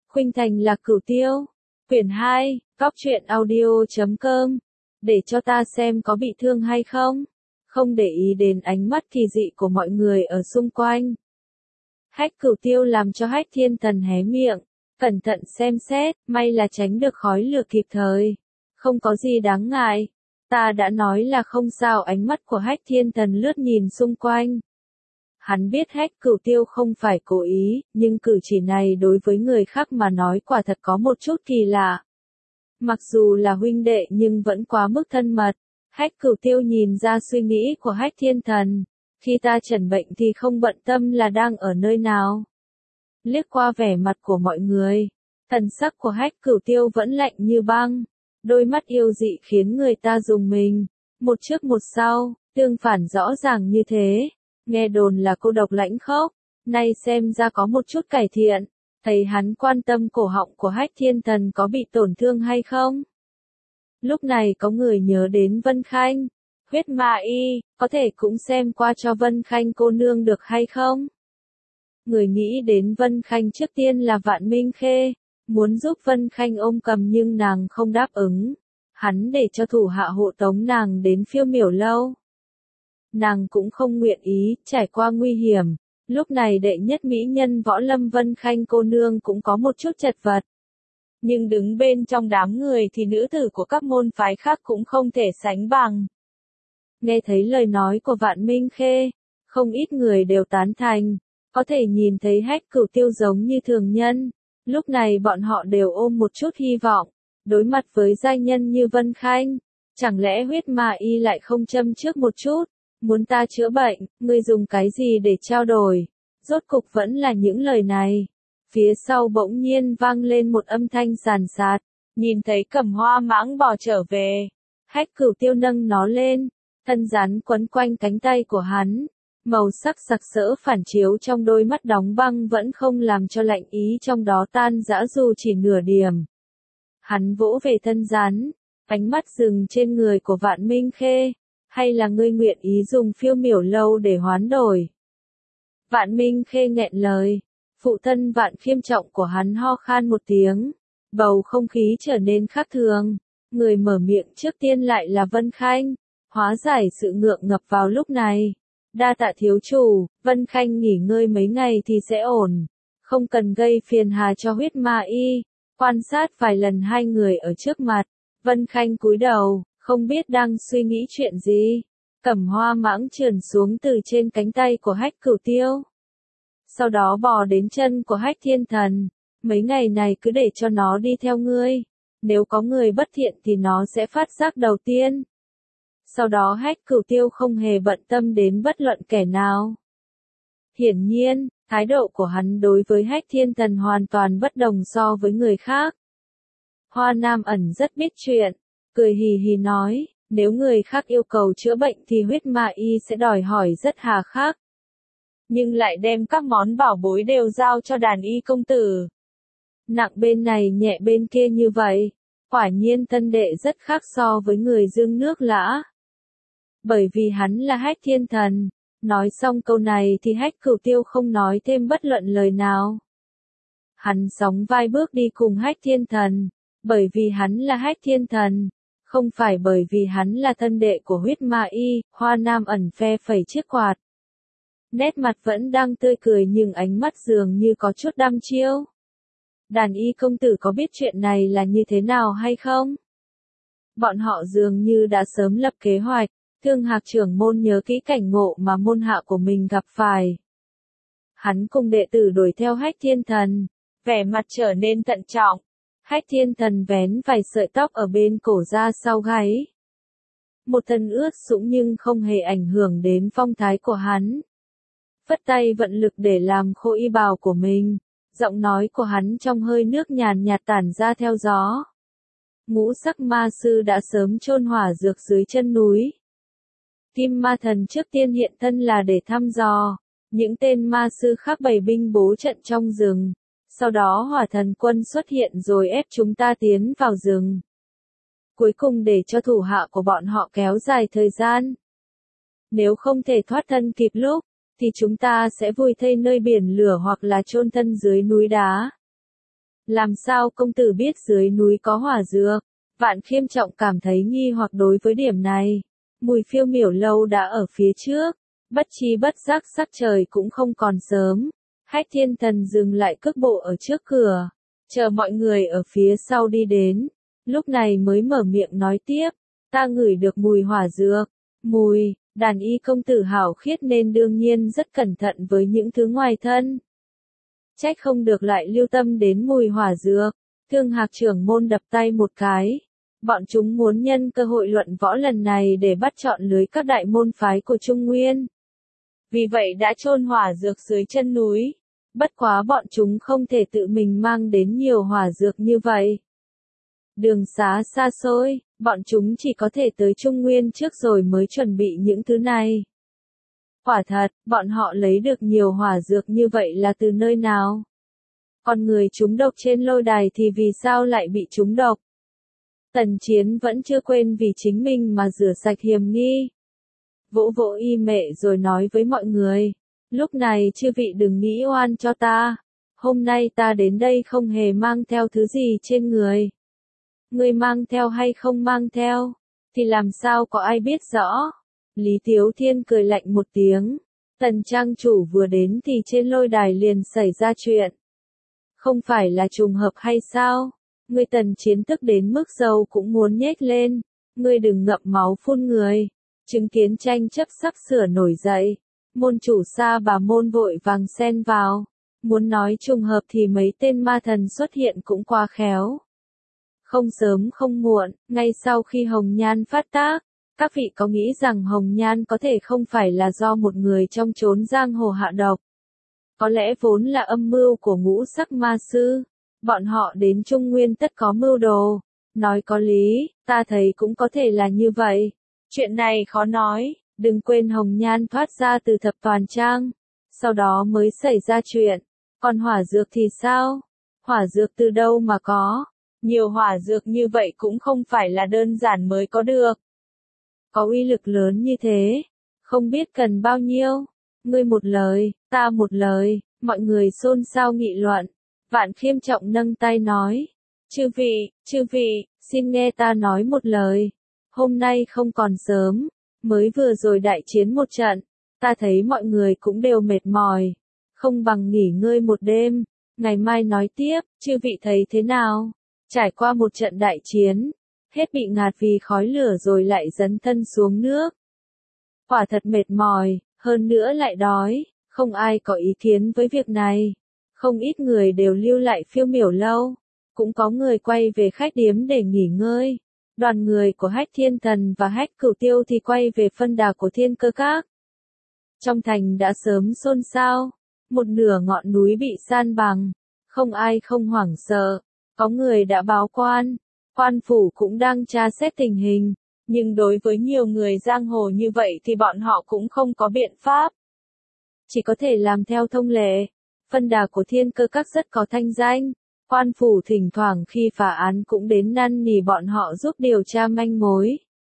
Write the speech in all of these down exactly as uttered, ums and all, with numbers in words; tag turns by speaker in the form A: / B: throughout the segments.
A: Khuynh Thành là Cửu Tiêu. Quyển hai, góc truyện audio chấm com. Để cho ta xem có bị thương hay không. Không để ý đến ánh mắt kỳ dị của mọi người ở xung quanh. Hách Cửu Tiêu làm cho Hách Thiên Thần hé miệng, cẩn thận xem xét, may là tránh được khói lửa kịp thời. Không có gì đáng ngại. Ta đã nói là không sao. Ánh mắt của Hách Thiên Thần lướt nhìn xung quanh. Hắn biết Hách Cửu Tiêu không phải cố ý, nhưng cử chỉ này đối với người khác mà nói quả thật có một chút kỳ lạ. Mặc dù là huynh đệ nhưng vẫn quá mức thân mật. Hách Cửu Tiêu nhìn ra suy nghĩ của Hách Thiên Thần. Khi ta trần bệnh thì không bận tâm là đang ở nơi nào. Liếc qua vẻ mặt của mọi người, thần sắc của Hách Cửu Tiêu vẫn lạnh như băng. Đôi mắt yêu dị khiến người ta rùng mình. Một trước một sau, tương phản rõ ràng như thế. Nghe đồn là cô độc lãnh khốc, nay xem ra có một chút cải thiện. Thấy hắn quan tâm cổ họng của Hách Thiên Thần có bị tổn thương hay không. Lúc này có người nhớ đến Vân Khanh. Huyết Ma Y, có thể cũng xem qua cho Vân Khanh cô nương được hay không? Người nghĩ đến Vân Khanh trước tiên là Vạn Minh Khê. Muốn giúp Vân Khanh ôm cầm nhưng nàng không đáp ứng. Hắn để cho thủ hạ hộ tống nàng đến Phiêu Miểu Lâu. Nàng cũng không nguyện ý, trải qua nguy hiểm. Lúc này đệ nhất mỹ nhân võ lâm Vân Khanh cô nương cũng có một chút chật vật. Nhưng đứng bên trong đám người thì nữ tử của các môn phái khác cũng không thể sánh bằng. Nghe thấy lời nói của Vạn Minh Khê, không ít người đều tán thành. Có thể nhìn thấy Hách Cửu Tiêu giống như thường nhân. Lúc này bọn họ đều ôm một chút hy vọng. Đối mặt với giai nhân như Vân Khanh, chẳng lẽ Huyết Ma Y lại không châm trước một chút? Muốn ta chữa bệnh, ngươi dùng cái gì để trao đổi? Rốt cục vẫn là những lời này. Phía sau bỗng nhiên vang lên một âm thanh sàn sạt. Nhìn thấy Cẩm Hoa Mãng bò trở về. Hách Cửu Tiêu nâng nó lên. Thân rắn quấn quanh cánh tay của hắn. Màu sắc sặc sỡ phản chiếu trong đôi mắt đóng băng vẫn không làm cho lạnh ý trong đó tan rã dù chỉ nửa điểm. Hắn vỗ về thân rắn. Ánh mắt dừng trên người của Vạn Minh Khê. Hay là ngươi nguyện ý dùng Phiêu Miểu Lâu để hoán đổi? Vạn Minh Khê nghẹn lời. Phụ thân Vạn Khiêm Trọng của hắn ho khan một tiếng. Bầu không khí trở nên khác thường. Người mở miệng trước tiên lại là Vân Khanh. Hóa giải sự ngượng ngập vào lúc này. Đa tạ thiếu chủ, Vân Khanh nghỉ ngơi mấy ngày thì sẽ ổn. Không cần gây phiền hà cho Huyết Ma Y. Quan sát vài lần hai người ở trước mặt. Vân Khanh cúi đầu. Không biết đang suy nghĩ chuyện gì. Cẩm Hoa Mãng trườn xuống từ trên cánh tay của Hách Cửu Tiêu. Sau đó bò đến chân của Hách Thiên Thần. Mấy ngày này cứ để cho nó đi theo ngươi. Nếu có người bất thiện thì nó sẽ phát giác đầu tiên. Sau đó Hách Cửu Tiêu không hề bận tâm đến bất luận kẻ nào. Hiển nhiên, thái độ của hắn đối với Hách Thiên Thần hoàn toàn bất đồng so với người khác. Hoa Nam Ẩn rất biết chuyện. Cười hì hì nói, nếu người khác yêu cầu chữa bệnh thì Huyết Ma Y sẽ đòi hỏi rất hà khắc. Nhưng lại đem các món bảo bối đều giao cho đàn y công tử. Nặng bên này nhẹ bên kia như vậy. Quả nhiên tân đệ rất khác so với người Dương Nước Lã. Bởi vì hắn là Hách Thiên Thần. Nói xong câu này thì Hách Cửu Tiêu không nói thêm bất luận lời nào. Hắn sóng vai bước đi cùng Hách Thiên Thần. Bởi vì hắn là Hách Thiên Thần. Không phải bởi vì hắn là thân đệ của Huyết Ma Y. Hoa Nam Ẩn phe phẩy chiếc quạt. Nét mặt vẫn đang tươi cười nhưng ánh mắt dường như có chút đăm chiêu. Đàn y công tử có biết chuyện này là như thế nào hay không? Bọn họ dường như đã sớm lập kế hoạch. Thương Hạc trưởng môn nhớ kỹ cảnh ngộ mà môn hạ của mình gặp phải. Hắn cùng đệ tử đuổi theo Hách Thiên Thần. Vẻ mặt trở nên thận trọng. Hách Thiên Thần vén vài sợi tóc ở bên cổ ra sau gáy. Một thân ướt sũng nhưng không hề ảnh hưởng đến phong thái của hắn. Phất tay vận lực để làm khô y bào của mình. Giọng nói của hắn trong hơi nước nhàn nhạt tản ra theo gió. Ngũ sắc ma sư đã sớm chôn hỏa dược dưới chân núi. Kim Ma Thần trước tiên hiện thân là để thăm dò. Những tên ma sư khác bày binh bố trận trong rừng. Sau đó Hỏa Thần quân xuất hiện rồi ép chúng ta tiến vào rừng. Cuối cùng để cho thủ hạ của bọn họ kéo dài thời gian. Nếu không thể thoát thân kịp lúc, thì chúng ta sẽ vùi thây nơi biển lửa hoặc là chôn thân dưới núi đá. Làm sao công tử biết dưới núi có hỏa dược? Vạn Khiêm Trọng cảm thấy nghi hoặc đối với điểm này. Mùi phiêu miểu lâu đã ở phía trước. Bất chi bất giác sắc trời cũng không còn sớm. Hách Thiên Thần dừng lại cước bộ ở trước cửa. Chờ mọi người ở phía sau đi đến. Lúc này mới mở miệng nói tiếp. Ta ngửi được mùi hỏa dược. Mùi, đàn y công tử hảo khiết nên đương nhiên rất cẩn thận với những thứ ngoài thân. Trách không được lại lưu tâm đến mùi hỏa dược. Thương Hạc trưởng môn đập tay một cái. Bọn chúng muốn nhân cơ hội luận võ lần này để bắt chọn lưới các đại môn phái của Trung Nguyên. Vì vậy đã chôn hỏa dược dưới chân núi. Bất quá bọn chúng không thể tự mình mang đến nhiều hỏa dược như vậy. Đường xá xa xôi, bọn chúng chỉ có thể tới Trung Nguyên trước rồi mới chuẩn bị những thứ này. Quả thật, bọn họ lấy được nhiều hỏa dược như vậy là từ nơi nào? Còn người trúng độc trên lôi đài thì vì sao lại bị trúng độc? Tần Chiến vẫn chưa quên vì chính mình mà rửa sạch hiểm nghi. Vỗ vỗ y mệ rồi nói với mọi người. Lúc này chư vị đừng nghĩ oan cho ta. Hôm nay ta đến đây không hề mang theo thứ gì trên người. Người mang theo hay không mang theo, thì làm sao có ai biết rõ. Lý Tiếu Thiên cười lạnh một tiếng. Tần trang chủ vừa đến thì trên lôi đài liền xảy ra chuyện. Không phải là trùng hợp hay sao? Người Tần Chiến tức đến mức dầu cũng muốn nhếch lên. Ngươi đừng ngậm máu phun người. Chứng kiến tranh chấp sắp sửa nổi dậy. Môn chủ Sa Bà môn vội vàng xen vào. Muốn nói trùng hợp thì mấy tên ma thần xuất hiện cũng quá khéo. Không sớm không muộn, ngay sau khi Hồng Nhan phát tác, các vị có nghĩ rằng Hồng Nhan có thể không phải là do một người trong chốn giang hồ hạ độc. Có lẽ vốn là âm mưu của ngũ sắc ma sư. Bọn họ đến Trung Nguyên tất có mưu đồ. Nói có lý, ta thấy cũng có thể là như vậy. Chuyện này khó nói, đừng quên Hồng Nhan thoát ra từ thập toàn trang. Sau đó mới xảy ra chuyện. Còn hỏa dược thì sao? Hỏa dược từ đâu mà có? Nhiều hỏa dược như vậy cũng không phải là đơn giản mới có được. Có uy lực lớn như thế, không biết cần bao nhiêu. Ngươi một lời, ta một lời, mọi người xôn xao nghị luận. Vạn Khiêm Trọng nâng tay nói. Chư vị, chư vị, xin nghe ta nói một lời. Hôm nay không còn sớm, mới vừa rồi đại chiến một trận. Ta thấy mọi người cũng đều mệt mỏi. Không bằng nghỉ ngơi một đêm, ngày mai nói tiếp, chư vị thấy thế nào? Trải qua một trận đại chiến, hết bị ngạt vì khói lửa rồi lại dấn thân xuống nước. Quả thật mệt mỏi, hơn nữa lại đói, không ai có ý kiến với việc này. Không ít người đều lưu lại phiêu miểu lâu, cũng có người quay về khách điếm để nghỉ ngơi. Đoàn người của Hách Thiên Thần và Hách Cửu Tiêu thì quay về phân đà của Thiên Cơ Các. Trong thành đã sớm xôn xao, một nửa ngọn núi bị san bằng, không ai không hoảng sợ. Có người đã báo quan, quan phủ cũng đang tra xét tình hình, nhưng đối với nhiều người giang hồ như vậy thì bọn họ cũng không có biện pháp. Chỉ có thể làm theo thông lệ. Phân đà của Thiên Cơ Các rất có thanh danh, quan phủ thỉnh thoảng khi phá án cũng đến năn nỉ bọn họ giúp điều tra manh mối.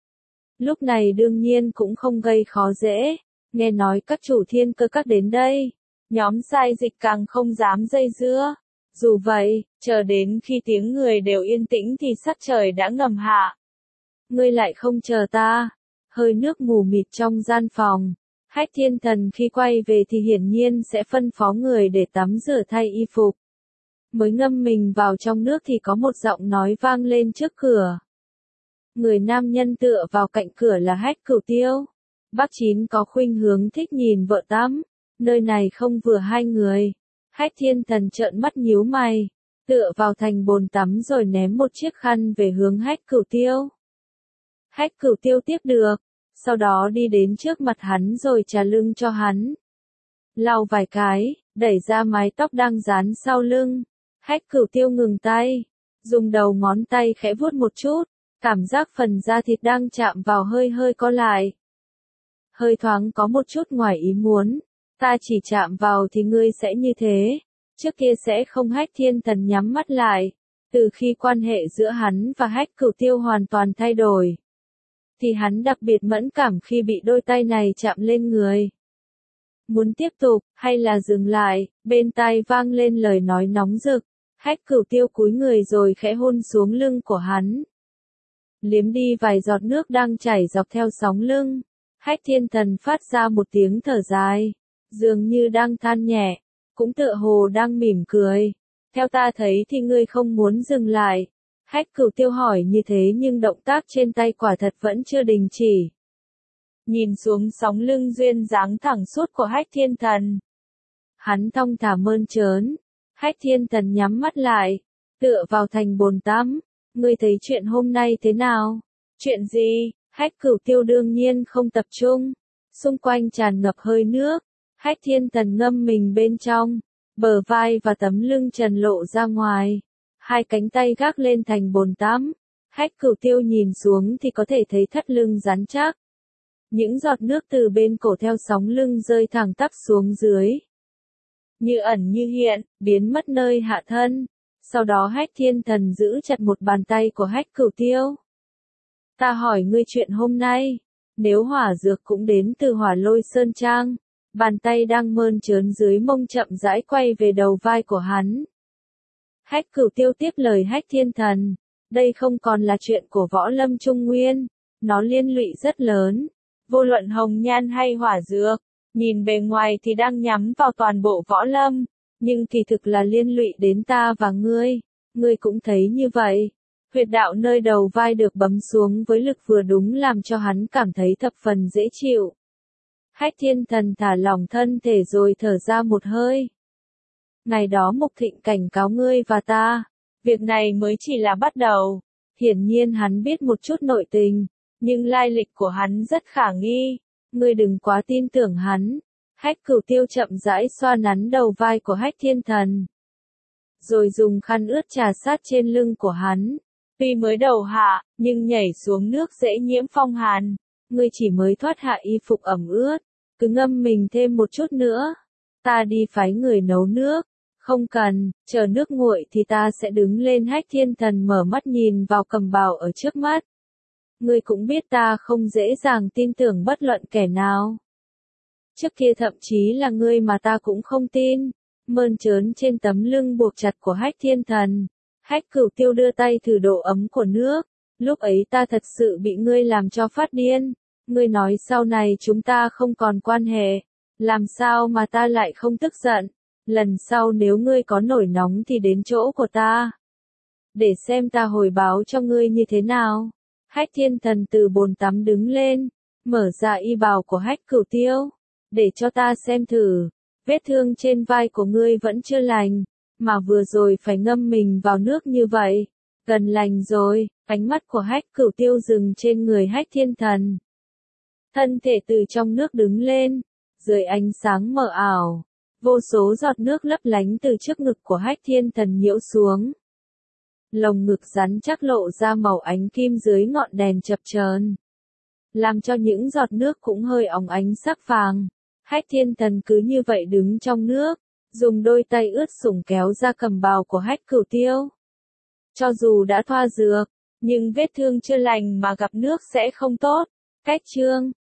A: Lúc này đương nhiên cũng không gây khó dễ, nghe nói các chủ Thiên Cơ Các đến đây, nhóm sai dịch càng không dám dây dưa. Dù vậy, chờ đến khi tiếng người đều yên tĩnh thì sắc trời đã ngầm hạ. Ngươi lại không chờ ta. Hơi nước mù mịt trong gian phòng. Hách Thiên Thần khi quay về thì hiển nhiên sẽ phân phó người để tắm rửa thay y phục. Mới ngâm mình vào trong nước thì có một giọng nói vang lên trước cửa. Người nam nhân tựa vào cạnh cửa là Hách Cửu Tiêu. Bác Chín có khuynh hướng thích nhìn vợ tắm. Nơi này không vừa hai người. Hách Thiên Thần trợn mắt nhíu mày, tựa vào thành bồn tắm rồi ném một chiếc khăn về hướng Hách Cửu Tiêu. Hách Cửu Tiêu tiếp được, sau đó đi đến trước mặt hắn rồi chà lưng cho hắn. Lau vài cái, đẩy ra mái tóc đang dán sau lưng. Hách Cửu Tiêu ngừng tay, dùng đầu ngón tay khẽ vuốt một chút, cảm giác phần da thịt đang chạm vào hơi hơi co lại. Hơi thoáng có một chút ngoài ý muốn. Ta chỉ chạm vào thì ngươi sẽ như thế. Trước kia sẽ không. Hách Thiên Thần nhắm mắt lại. Từ khi quan hệ giữa hắn và Hách Cửu Tiêu hoàn toàn thay đổi, thì hắn đặc biệt mẫn cảm khi bị đôi tay này chạm lên người. Muốn tiếp tục, hay là dừng lại, bên tai vang lên lời nói nóng rực. Hách Cửu Tiêu cúi người rồi khẽ hôn xuống lưng của hắn. Liếm đi vài giọt nước đang chảy dọc theo sóng lưng. Hách Thiên Thần phát ra một tiếng thở dài, dường như đang than nhẹ, cũng tựa hồ đang mỉm cười. Theo ta thấy thì ngươi không muốn dừng lại. Hách Cửu Tiêu hỏi như thế nhưng động tác trên tay quả thật vẫn chưa đình chỉ. Nhìn xuống sóng lưng duyên dáng thẳng suốt của Hách Thiên Thần. Hắn thong thả mơn trớn. Hách Thiên Thần nhắm mắt lại, tựa vào thành bồn tắm. Ngươi thấy chuyện hôm nay thế nào? Chuyện gì? Hách Cửu Tiêu đương nhiên không tập trung. Xung quanh tràn ngập hơi nước. Hách Thiên Thần ngâm mình bên trong. Bờ vai và tấm lưng trần lộ ra ngoài. Hai cánh tay gác lên thành bồn tắm. Hách Cửu Tiêu nhìn xuống thì có thể thấy thắt lưng rắn chắc. Những giọt nước từ bên cổ theo sóng lưng rơi thẳng tắp xuống dưới. Như ẩn như hiện, biến mất nơi hạ thân. Sau đó Hách Thiên Thần giữ chặt một bàn tay của Hách Cửu Tiêu. Ta hỏi ngươi chuyện hôm nay. Nếu hỏa dược cũng đến từ Hỏa Lôi Sơn Trang. Bàn tay đang mơn trớn dưới mông chậm rãi quay về đầu vai của hắn. Hách Cửu Tiêu tiếp lời Hách Thiên Thần. Đây không còn là chuyện của Võ Lâm Trung Nguyên. Nó liên lụy rất lớn. Vô luận hồng nhan hay hỏa dược. Nhìn bề ngoài thì đang nhắm vào toàn bộ Võ Lâm. Nhưng kỳ thực là liên lụy đến ta và ngươi. Ngươi cũng thấy như vậy. Huyệt đạo nơi đầu vai được bấm xuống với lực vừa đúng làm cho hắn cảm thấy thập phần dễ chịu. Hách Thiên Thần thả lỏng thân thể rồi thở ra một hơi. Ngày đó Mục Thịnh cảnh cáo ngươi và ta. Việc này mới chỉ là bắt đầu. Hiển nhiên hắn biết một chút nội tình. Nhưng lai lịch của hắn rất khả nghi. Ngươi đừng quá tin tưởng hắn. Hách Cửu Tiêu chậm rãi xoa nắn đầu vai của Hách Thiên Thần. Rồi dùng khăn ướt trà sát trên lưng của hắn. Tuy mới đầu hạ, nhưng nhảy xuống nước dễ nhiễm phong hàn. Ngươi chỉ mới thoát hạ y phục ẩm ướt. Cứ ngâm mình thêm một chút nữa. Ta đi phái người nấu nước. Không cần, chờ nước nguội thì ta sẽ đứng lên. Hách Thiên Thần mở mắt nhìn vào cầm bào ở trước mắt. Ngươi cũng biết ta không dễ dàng tin tưởng bất luận kẻ nào. Trước kia thậm chí là ngươi mà ta cũng không tin. Mơn trớn trên tấm lưng buộc chặt của Hách Thiên Thần. Hách Cửu Tiêu đưa tay thử độ ấm của nước. Lúc ấy ta thật sự bị ngươi làm cho phát điên. Ngươi nói sau này chúng ta không còn quan hệ. Làm sao mà ta lại không tức giận. Lần sau nếu ngươi có nổi nóng thì đến chỗ của ta. Để xem ta hồi báo cho ngươi như thế nào. Hách Thiên Thần từ bồn tắm đứng lên. Mở ra y bào của Hách Cửu Tiêu. Để cho ta xem thử. Vết thương trên vai của ngươi vẫn chưa lành. Mà vừa rồi phải ngâm mình vào nước như vậy. Gần lành rồi. Ánh mắt của Hách Cửu Tiêu dừng trên người Hách Thiên Thần. Thân thể từ trong nước đứng lên. Dưới ánh sáng mờ ảo. Vô số giọt nước lấp lánh từ trước ngực của Hách Thiên Thần nhiễu xuống. Lồng ngực rắn chắc lộ ra màu ánh kim dưới ngọn đèn chập chờn, làm cho những giọt nước cũng hơi óng ánh sắc vàng. Hách Thiên Thần cứ như vậy đứng trong nước, dùng đôi tay ướt sũng kéo ra cầm bào của Hách Cửu Tiêu. Cho dù đã thoa dược, nhưng vết thương chưa lành mà gặp nước sẽ không tốt. Cách chương